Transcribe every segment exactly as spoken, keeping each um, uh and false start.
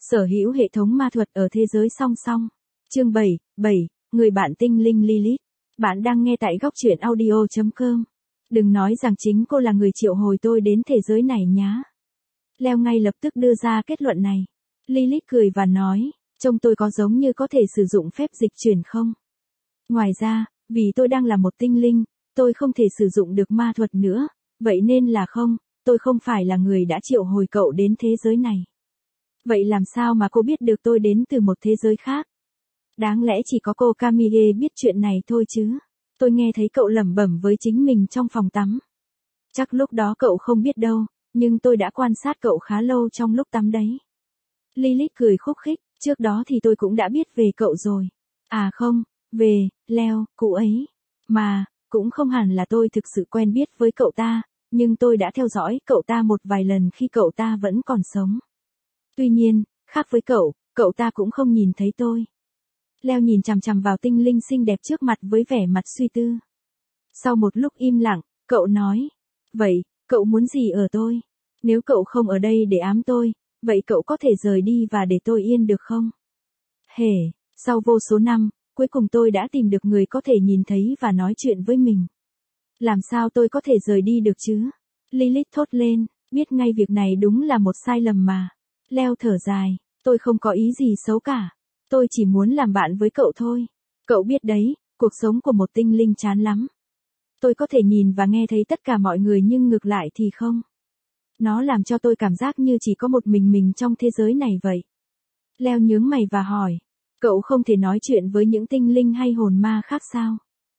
Sở hữu hệ thống ma thuật ở thế giới song song. Chương bảy, bảy, người bạn tinh linh Lilith. Bạn đang nghe tại góc truyện audio chấm com. Đừng nói rằng chính cô là người triệu hồi tôi đến thế giới này nhá. Leo ngay lập tức đưa ra kết luận này. Lilith cười và nói, trông tôi có giống như có thể sử dụng phép dịch chuyển không? Ngoài ra, vì tôi đang là một tinh linh, tôi không thể sử dụng được ma thuật nữa, vậy nên là không, tôi không phải là người đã triệu hồi cậu đến thế giới này. Vậy làm sao mà cô biết được tôi đến từ một thế giới khác? Đáng lẽ chỉ có cô Camille biết chuyện này thôi chứ. Tôi nghe thấy cậu lẩm bẩm với chính mình trong phòng tắm. Chắc lúc đó cậu không biết đâu, nhưng tôi đã quan sát cậu khá lâu trong lúc tắm đấy. Lilith cười khúc khích, trước đó thì tôi cũng đã biết về cậu rồi. À không, về, Leo, cụ ấy. Mà, cũng không hẳn là tôi thực sự quen biết với cậu ta, nhưng tôi đã theo dõi cậu ta một vài lần khi cậu ta vẫn còn sống. Tuy nhiên, khác với cậu, cậu ta cũng không nhìn thấy tôi. Leo nhìn chằm chằm vào tinh linh xinh đẹp trước mặt với vẻ mặt suy tư. Sau một lúc im lặng, cậu nói, vậy, cậu muốn gì ở tôi? Nếu cậu không ở đây để ám tôi, vậy cậu có thể rời đi và để tôi yên được không? Hề, sau vô số năm, cuối cùng tôi đã tìm được người có thể nhìn thấy và nói chuyện với mình. Làm sao tôi có thể rời đi được chứ? Lilith thốt lên, biết ngay việc này đúng là một sai lầm mà. Leo thở dài, tôi không có ý gì xấu cả. Tôi chỉ muốn làm bạn với cậu thôi. Cậu biết đấy, cuộc sống của một tinh linh chán lắm. Tôi có thể nhìn và nghe thấy tất cả mọi người nhưng ngược lại thì không. Nó làm cho tôi cảm giác như chỉ có một mình mình trong thế giới này vậy. Leo nhướng mày và hỏi, cậu không thể nói chuyện với những tinh linh hay hồn ma khác sao?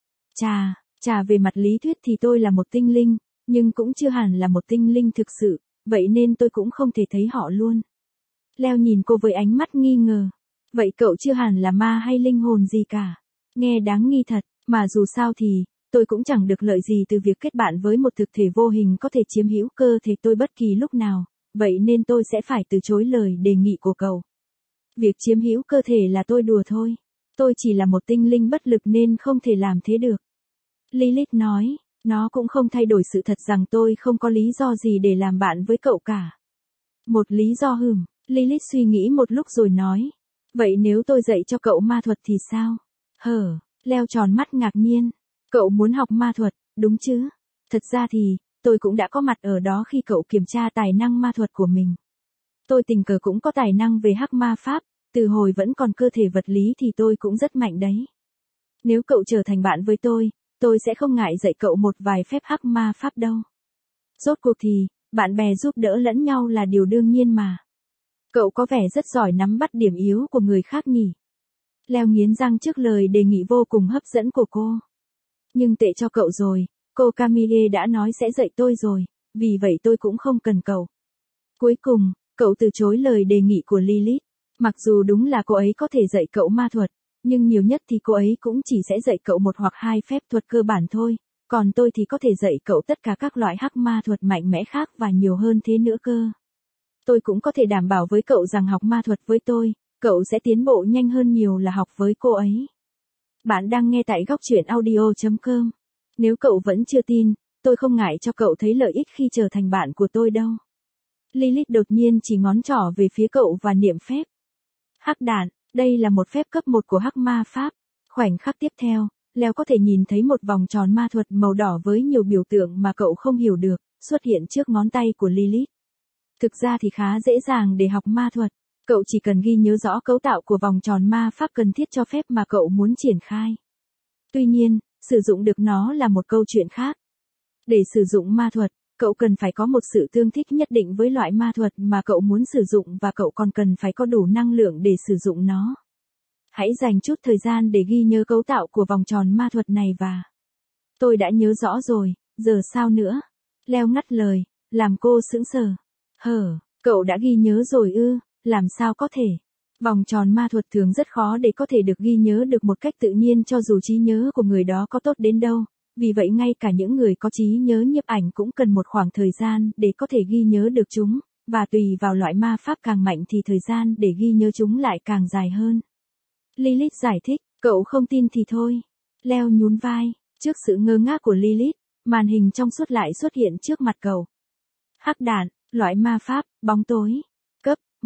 Chà, chà về mặt lý thuyết thì tôi là một tinh linh, nhưng cũng chưa hẳn là một tinh linh thực sự, vậy nên tôi cũng không thể thấy họ luôn. Leo nhìn cô với ánh mắt nghi ngờ. Vậy cậu chưa hẳn là ma hay linh hồn gì cả. Nghe đáng nghi thật, mà dù sao thì, tôi cũng chẳng được lợi gì từ việc kết bạn với một thực thể vô hình có thể chiếm hữu cơ thể tôi bất kỳ lúc nào, vậy nên tôi sẽ phải từ chối lời đề nghị của cậu. Việc chiếm hữu cơ thể là tôi đùa thôi. Tôi chỉ là một tinh linh bất lực nên không thể làm thế được. Lilith nói, nó cũng không thay đổi sự thật rằng tôi không có lý do gì để làm bạn với cậu cả. Một lý do hừm, Lilith suy nghĩ một lúc rồi nói. Vậy nếu tôi dạy cho cậu ma thuật thì sao? Hở, Leo tròn mắt ngạc nhiên. Cậu muốn học ma thuật, đúng chứ? Thật ra thì, tôi cũng đã có mặt ở đó khi cậu kiểm tra tài năng ma thuật của mình. Tôi tình cờ cũng có tài năng về hắc ma pháp, từ hồi vẫn còn cơ thể vật lý thì tôi cũng rất mạnh đấy. Nếu cậu trở thành bạn với tôi, tôi sẽ không ngại dạy cậu một vài phép hắc ma pháp đâu. Rốt cuộc thì, bạn bè giúp đỡ lẫn nhau là điều đương nhiên mà. Cậu có vẻ rất giỏi nắm bắt điểm yếu của người khác nhỉ. Leo nghiến răng trước lời đề nghị vô cùng hấp dẫn của cô. Nhưng tệ cho cậu rồi, cô Camille đã nói sẽ dạy tôi rồi, vì vậy tôi cũng không cần cậu. Cuối cùng, cậu từ chối lời đề nghị của Lilith. Mặc dù đúng là cô ấy có thể dạy cậu ma thuật, nhưng nhiều nhất thì cô ấy cũng chỉ sẽ dạy cậu một hoặc hai phép thuật cơ bản thôi, còn tôi thì có thể dạy cậu tất cả các loại hắc ma thuật mạnh mẽ khác và nhiều hơn thế nữa cơ. Tôi cũng có thể đảm bảo với cậu rằng học ma thuật với tôi, cậu sẽ tiến bộ nhanh hơn nhiều là học với cô ấy. Bạn đang nghe tại góc truyện audio chấm com. Nếu cậu vẫn chưa tin, tôi không ngại cho cậu thấy lợi ích khi trở thành bạn của tôi đâu. Lilith đột nhiên chỉ ngón trỏ về phía cậu và niệm phép. Hắc đạn, đây là một phép cấp một của hắc ma pháp. Khoảnh khắc tiếp theo, Leo có thể nhìn thấy một vòng tròn ma thuật màu đỏ với nhiều biểu tượng mà cậu không hiểu được, xuất hiện trước ngón tay của Lilith. Thực ra thì khá dễ dàng để học ma thuật, cậu chỉ cần ghi nhớ rõ cấu tạo của vòng tròn ma pháp cần thiết cho phép mà cậu muốn triển khai. Tuy nhiên, sử dụng được nó là một câu chuyện khác. Để sử dụng ma thuật, cậu cần phải có một sự tương thích nhất định với loại ma thuật mà cậu muốn sử dụng và cậu còn cần phải có đủ năng lượng để sử dụng nó. Hãy dành chút thời gian để ghi nhớ cấu tạo của vòng tròn ma thuật này và... Tôi đã nhớ rõ rồi, giờ sao nữa? Leo ngắt lời, làm cô sững sờ. Hở, cậu đã ghi nhớ rồi ư, làm sao có thể? Vòng tròn ma thuật thường rất khó để có thể được ghi nhớ được một cách tự nhiên cho dù trí nhớ của người đó có tốt đến đâu, vì vậy ngay cả những người có trí nhớ nhiếp ảnh cũng cần một khoảng thời gian để có thể ghi nhớ được chúng, và tùy vào loại ma pháp càng mạnh thì thời gian để ghi nhớ chúng lại càng dài hơn. Lilith giải thích, cậu không tin thì thôi. Leo nhún vai, trước sự ngơ ngác của Lilith, màn hình trong suốt lại xuất hiện trước mặt cậu. Hắc đạn, loại ma pháp, bóng tối. Cấp một,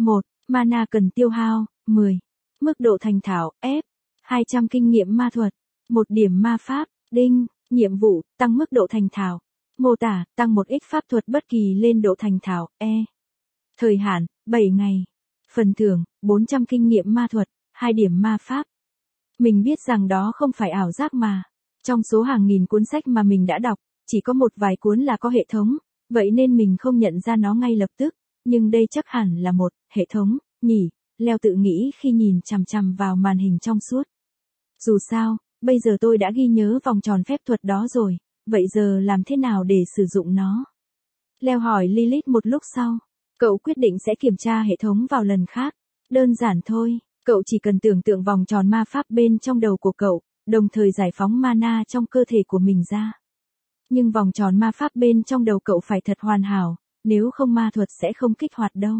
Mana cần tiêu hao, mười. Mức độ thành thạo, F. hai trăm kinh nghiệm ma thuật. một điểm ma pháp, đinh. Nhiệm vụ, tăng mức độ thành thạo. Mô tả, tăng một x pháp thuật bất kỳ lên độ thành thạo, E. Thời hạn, bảy ngày. Phần thưởng, bốn trăm kinh nghiệm ma thuật, hai điểm ma pháp. Mình biết rằng đó không phải ảo giác mà. Trong số hàng nghìn cuốn sách mà mình đã đọc, chỉ có một vài cuốn là có hệ thống, vậy nên mình không nhận ra nó ngay lập tức, nhưng đây chắc hẳn là một hệ thống, nhỉ, Leo tự nghĩ khi nhìn chằm chằm vào màn hình trong suốt. Dù sao, bây giờ tôi đã ghi nhớ vòng tròn phép thuật đó rồi, vậy giờ làm thế nào để sử dụng nó? Leo hỏi Lilith một lúc sau. Cậu quyết định sẽ kiểm tra hệ thống vào lần khác. Đơn giản thôi, cậu chỉ cần tưởng tượng vòng tròn ma pháp bên trong đầu của cậu, đồng thời giải phóng mana trong cơ thể của mình ra. Nhưng vòng tròn ma pháp bên trong đầu cậu phải thật hoàn hảo, nếu không ma thuật sẽ không kích hoạt đâu.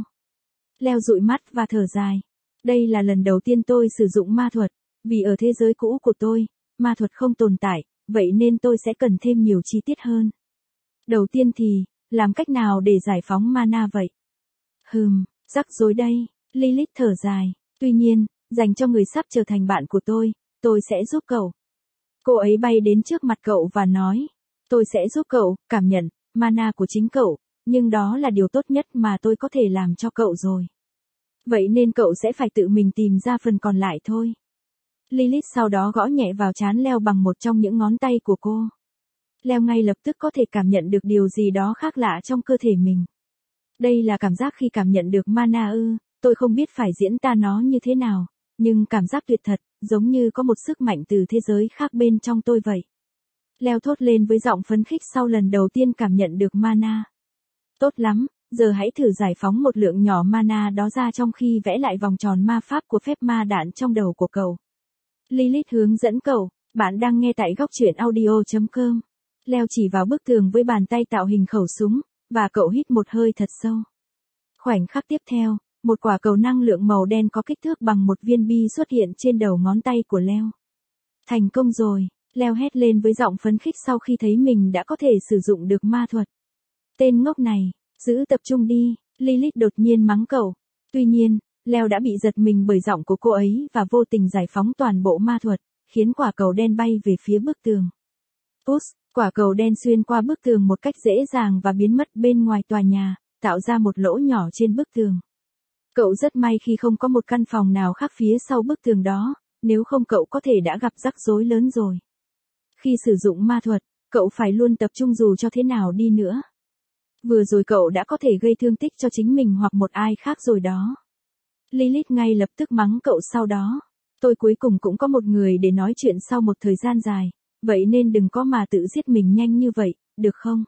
Leo dụi mắt và thở dài. Đây là lần đầu tiên tôi sử dụng ma thuật, vì ở thế giới cũ của tôi, ma thuật không tồn tại, vậy nên tôi sẽ cần thêm nhiều chi tiết hơn. Đầu tiên thì, làm cách nào để giải phóng mana vậy? Hừm, rắc rối đây, Lilith thở dài. Tuy nhiên, dành cho người sắp trở thành bạn của tôi, tôi sẽ giúp cậu. Cô ấy bay đến trước mặt cậu và nói, tôi sẽ giúp cậu cảm nhận mana của chính cậu, nhưng đó là điều tốt nhất mà tôi có thể làm cho cậu rồi. Vậy nên cậu sẽ phải tự mình tìm ra phần còn lại thôi. Lilith sau đó gõ nhẹ vào trán Leo bằng một trong những ngón tay của cô. Leo ngay lập tức có thể cảm nhận được điều gì đó khác lạ trong cơ thể mình. Đây là cảm giác khi cảm nhận được mana ư, tôi không biết phải diễn tả nó như thế nào, nhưng cảm giác tuyệt thật, giống như có một sức mạnh từ thế giới khác bên trong tôi vậy. Leo thốt lên với giọng phấn khích sau lần đầu tiên cảm nhận được mana. Tốt lắm, giờ hãy thử giải phóng một lượng nhỏ mana đó ra trong khi vẽ lại vòng tròn ma pháp của phép ma đạn trong đầu của cậu. Lilith hướng dẫn cậu, bạn đang nghe tại góc truyện audio chấm com. Leo chỉ vào bức tường với bàn tay tạo hình khẩu súng, và cậu hít một hơi thật sâu. Khoảnh khắc tiếp theo, một quả cầu năng lượng màu đen có kích thước bằng một viên bi xuất hiện trên đầu ngón tay của Leo. Thành công rồi, Leo hét lên với giọng phấn khích sau khi thấy mình đã có thể sử dụng được ma thuật. Tên ngốc này, giữ tập trung đi, Lilith đột nhiên mắng cậu. Tuy nhiên, Leo đã bị giật mình bởi giọng của cô ấy và vô tình giải phóng toàn bộ ma thuật, khiến quả cầu đen bay về phía bức tường. Puss, quả cầu đen xuyên qua bức tường một cách dễ dàng và biến mất bên ngoài tòa nhà, tạo ra một lỗ nhỏ trên bức tường. Cậu rất may khi không có một căn phòng nào khác phía sau bức tường đó, nếu không cậu có thể đã gặp rắc rối lớn rồi. Khi sử dụng ma thuật, cậu phải luôn tập trung dù cho thế nào đi nữa. Vừa rồi cậu đã có thể gây thương tích cho chính mình hoặc một ai khác rồi đó. Lilith ngay lập tức mắng cậu sau đó. Tôi cuối cùng cũng có một người để nói chuyện sau một thời gian dài, vậy nên đừng có mà tự giết mình nhanh như vậy, được không?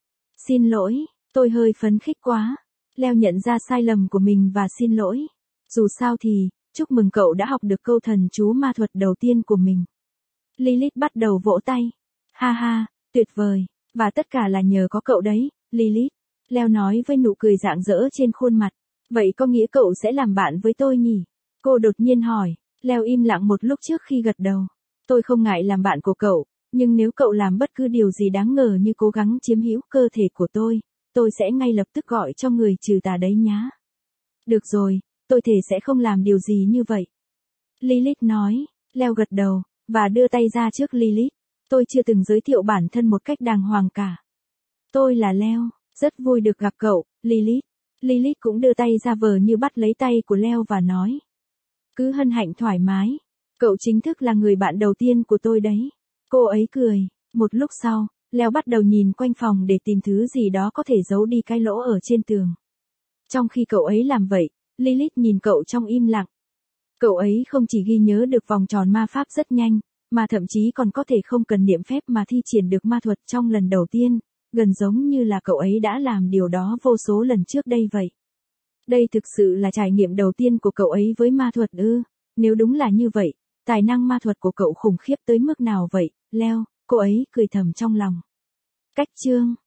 Xin lỗi, tôi hơi phấn khích quá. Leo nhận ra sai lầm của mình và xin lỗi. Dù sao thì, chúc mừng cậu đã học được câu thần chú ma thuật đầu tiên của mình. Lilith bắt đầu vỗ tay. Ha ha, tuyệt vời, và tất cả là nhờ có cậu đấy, Lilith. Leo nói với nụ cười rạng rỡ trên khuôn mặt. Vậy có nghĩa cậu sẽ làm bạn với tôi nhỉ? Cô đột nhiên hỏi. Leo im lặng một lúc trước khi gật đầu. Tôi không ngại làm bạn của cậu, nhưng nếu cậu làm bất cứ điều gì đáng ngờ như cố gắng chiếm hữu cơ thể của tôi, tôi sẽ ngay lập tức gọi cho người trừ tà đấy nhá. Được rồi, tôi thề sẽ không làm điều gì như vậy. Lilith nói. Leo gật đầu, và đưa tay ra trước Lilith. Tôi chưa từng giới thiệu bản thân một cách đàng hoàng cả. Tôi là Leo, rất vui được gặp cậu, Lilith. Lilith cũng đưa tay ra vờ như bắt lấy tay của Leo và nói. Cứ hân hạnh thoải mái. Cậu chính thức là người bạn đầu tiên của tôi đấy. Cô ấy cười. Một lúc sau, Leo bắt đầu nhìn quanh phòng để tìm thứ gì đó có thể giấu đi cái lỗ ở trên tường. Trong khi cậu ấy làm vậy, Lilith nhìn cậu trong im lặng. Cậu ấy không chỉ ghi nhớ được vòng tròn ma pháp rất nhanh, mà thậm chí còn có thể không cần niệm phép mà thi triển được ma thuật trong lần đầu tiên, gần giống như là cậu ấy đã làm điều đó vô số lần trước đây vậy. Đây thực sự là trải nghiệm đầu tiên của cậu ấy với ma thuật ư? Nếu đúng là như vậy, tài năng ma thuật của cậu khủng khiếp tới mức nào vậy, Leo? Cô ấy cười thầm trong lòng. Cách chương